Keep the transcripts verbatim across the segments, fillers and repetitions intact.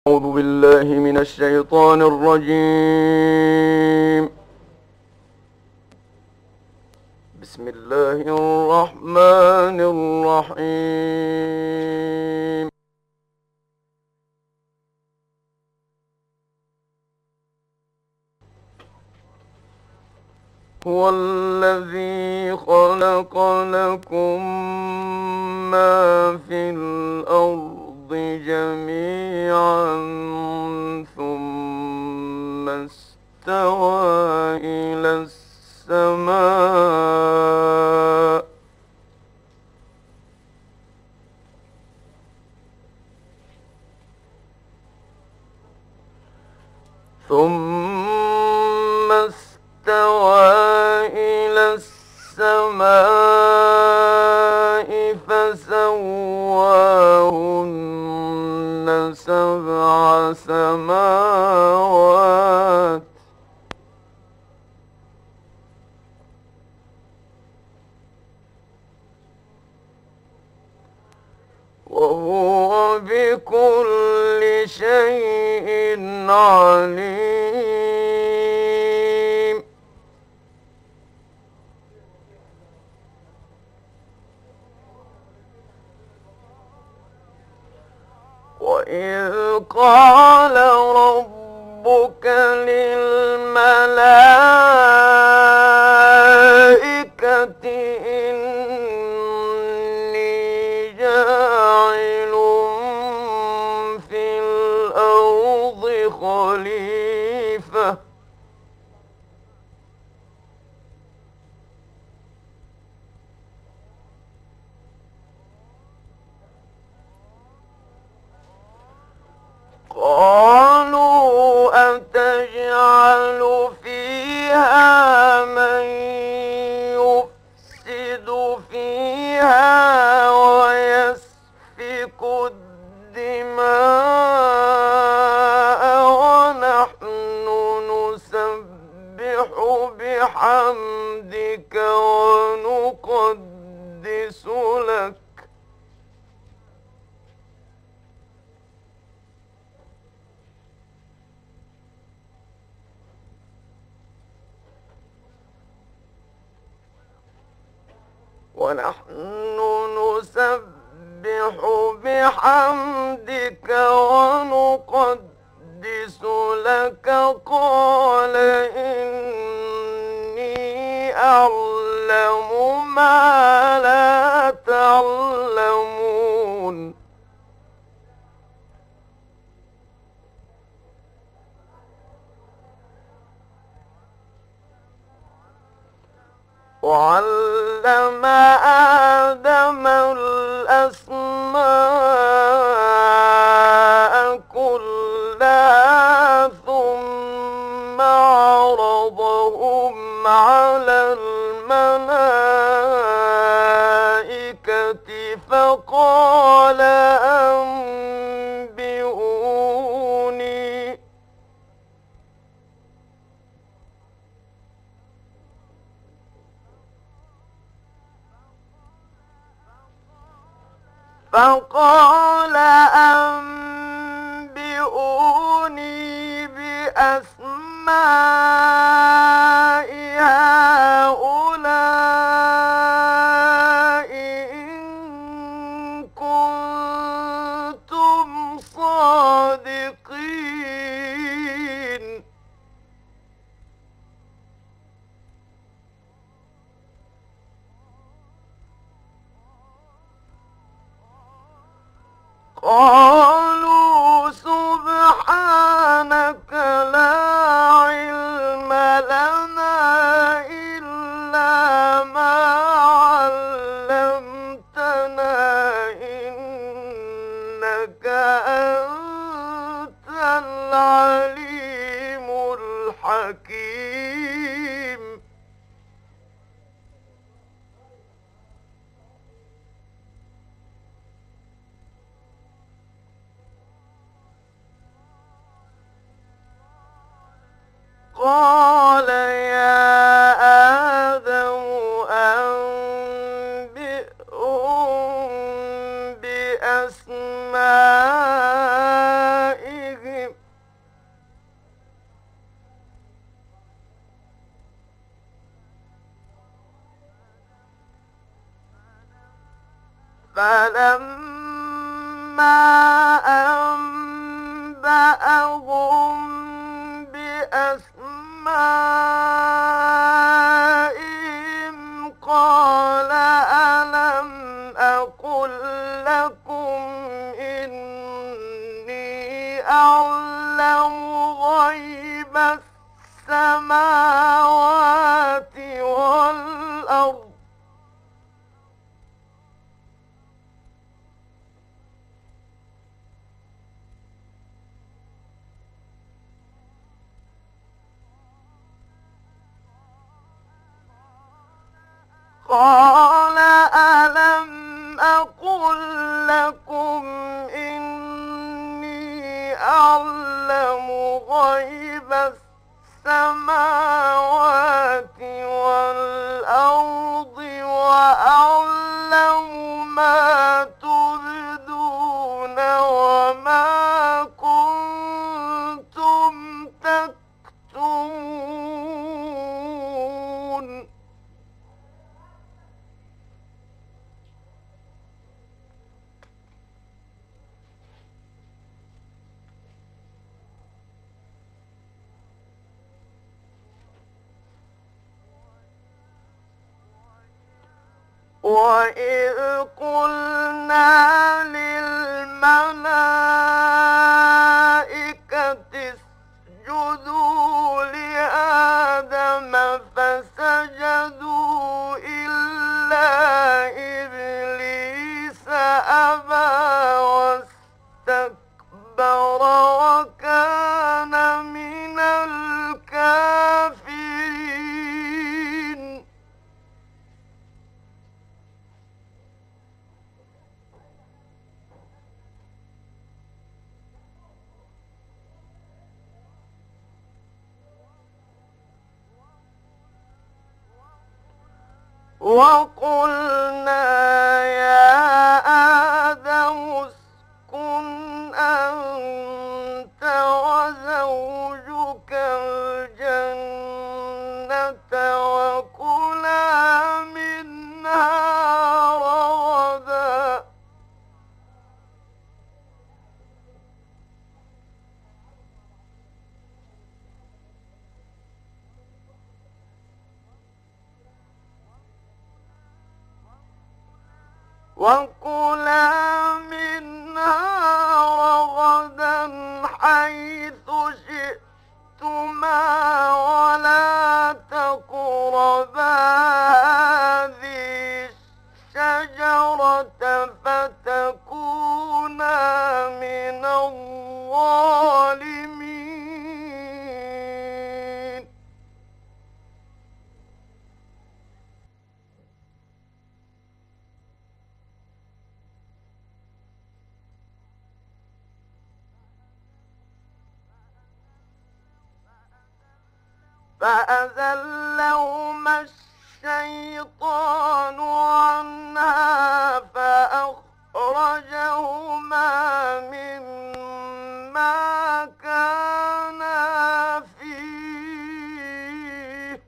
أعوذ بالله من الشيطان الرجيم. بسم الله الرحمن الرحيم. هو الذي خلق لكم ما في الأرض جميعا ثم استوى إلى السماء ثم استوى إلى السماء فسواهن سبع سماوات وهو بكل شيء عليم. وإذ قال ربك للملائكة إني جاعل في الأرض خليفة قالوا أتجعل فيها من يفسد فيها ويسفك الدماء ونحن نسبح بحمدك ونقدس لك ونحن نسبح بحمدك ونقدس لك قال إني أعلم ما لا تعلمون. وعلم آدم الأسماء كلها ثم عرضهم على الملائكة فقال أنبئوني فقال أنبئوني بأسماء هؤلاء إن كنتم صادقين. قالوا سبحانك لا علم لنا إلا ما علمتنا إنك أنت العليم الحكيم. قال يا آدم أنبئهم بأسمائهم فلما أنبأهم بأسمائهم قال ألم أقل لكم إني أعلم غيب السماوات والأرض قال ألم أقل لكم إني أعلم غيب السماوات والأرض وأعلم ما تبدون وما كنتم تكتمون وإذ قلنا للملائكة اسجدوا لآدم فسجدوا إلا إبليس أبى واستكبر وكان من الكافرين وقلنا يا آدم اسكن أنت وزوجك الجنة وكلا منها رغدا وكلا منها رغدا حيث شئتما ولا تقربا هذه الشجرة فتكونا من الظالمين فأزلهما الشيطان عنها فأخرجهما مما كانا فيه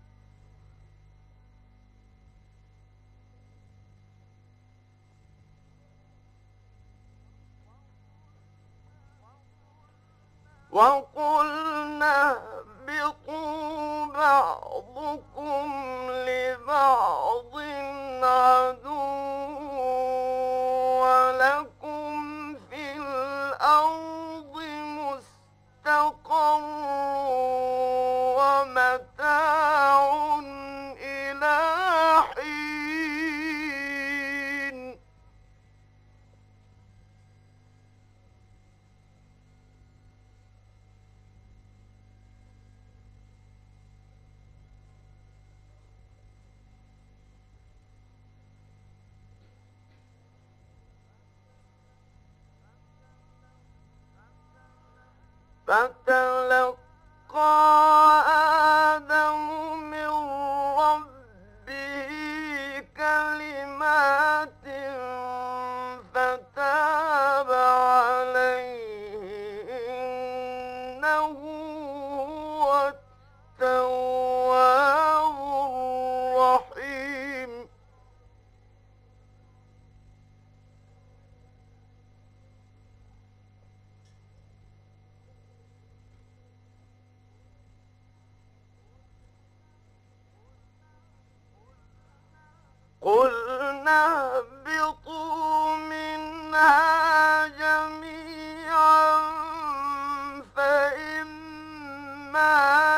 وقلنا اهبطوا بعضكم لبعض عدو ولكم في الأرض مستقر ومتاع إلى حين فتلقى آدم من ربه كلمات فتاب عليه إنه هو التواب الرحيم قلنا اهبطوا منها جميعا فإما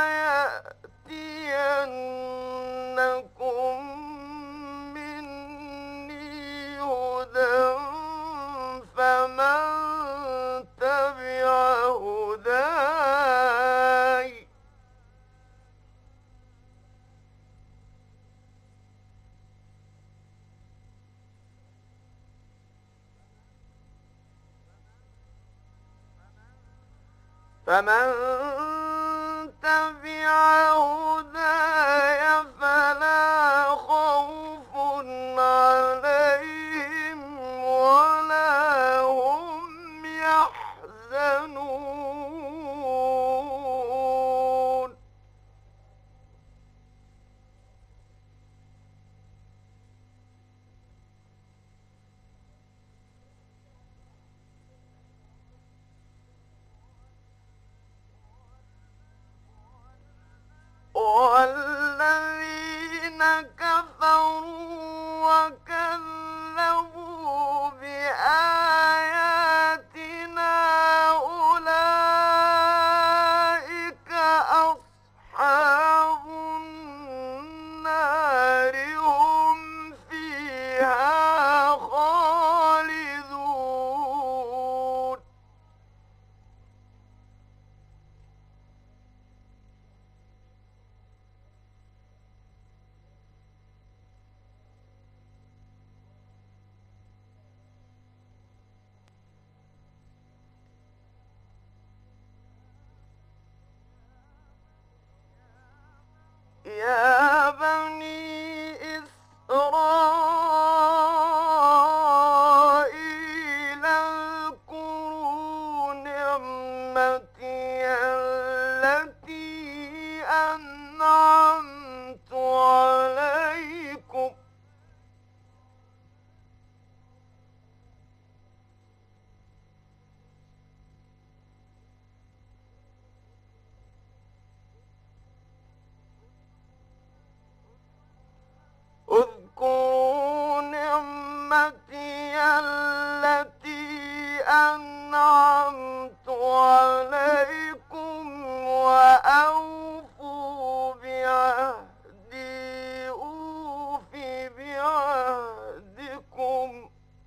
يأتينكم مني هدى فمن تبع هداي فمن تبع هداي فلا خوف عليهم ولا هم يحزنون والذين كفروا وكذبوا بآياتنا أولئك أصحاب النار هم فيها خالدون يا بني إسرائيل اذكروا نعمتي التي أنعمت عليكم اذكروا نعمتي التي أنعمت عليكم وأوفوا بعهدي أوف بعهدكم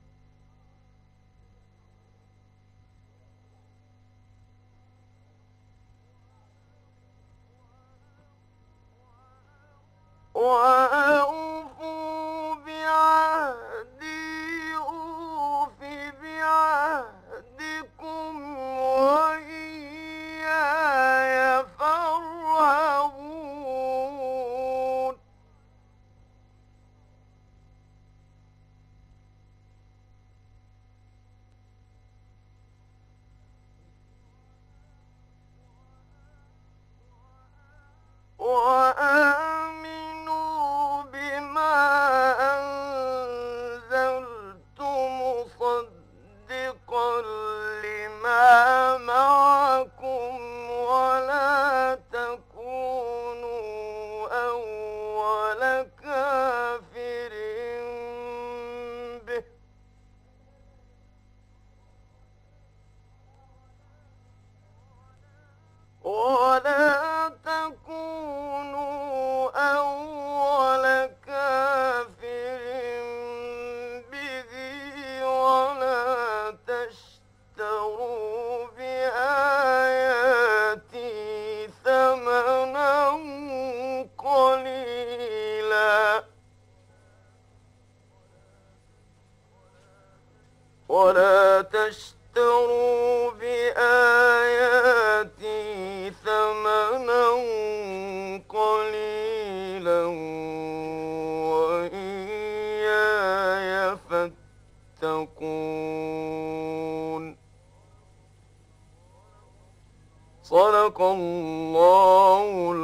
وأوفوا بعهدي أوف بعهدكم وإياي فارهبون وآمنوا بما أنزلت مصدقا لما معكم ولا تكونوا أول كافر به ولا تكونوا أول كافر به ولا تشتروا بآياتي ثمنا قليلا ولا تشتروا بآياتي ثمنا قليلا وإياي فاتقون صدق الله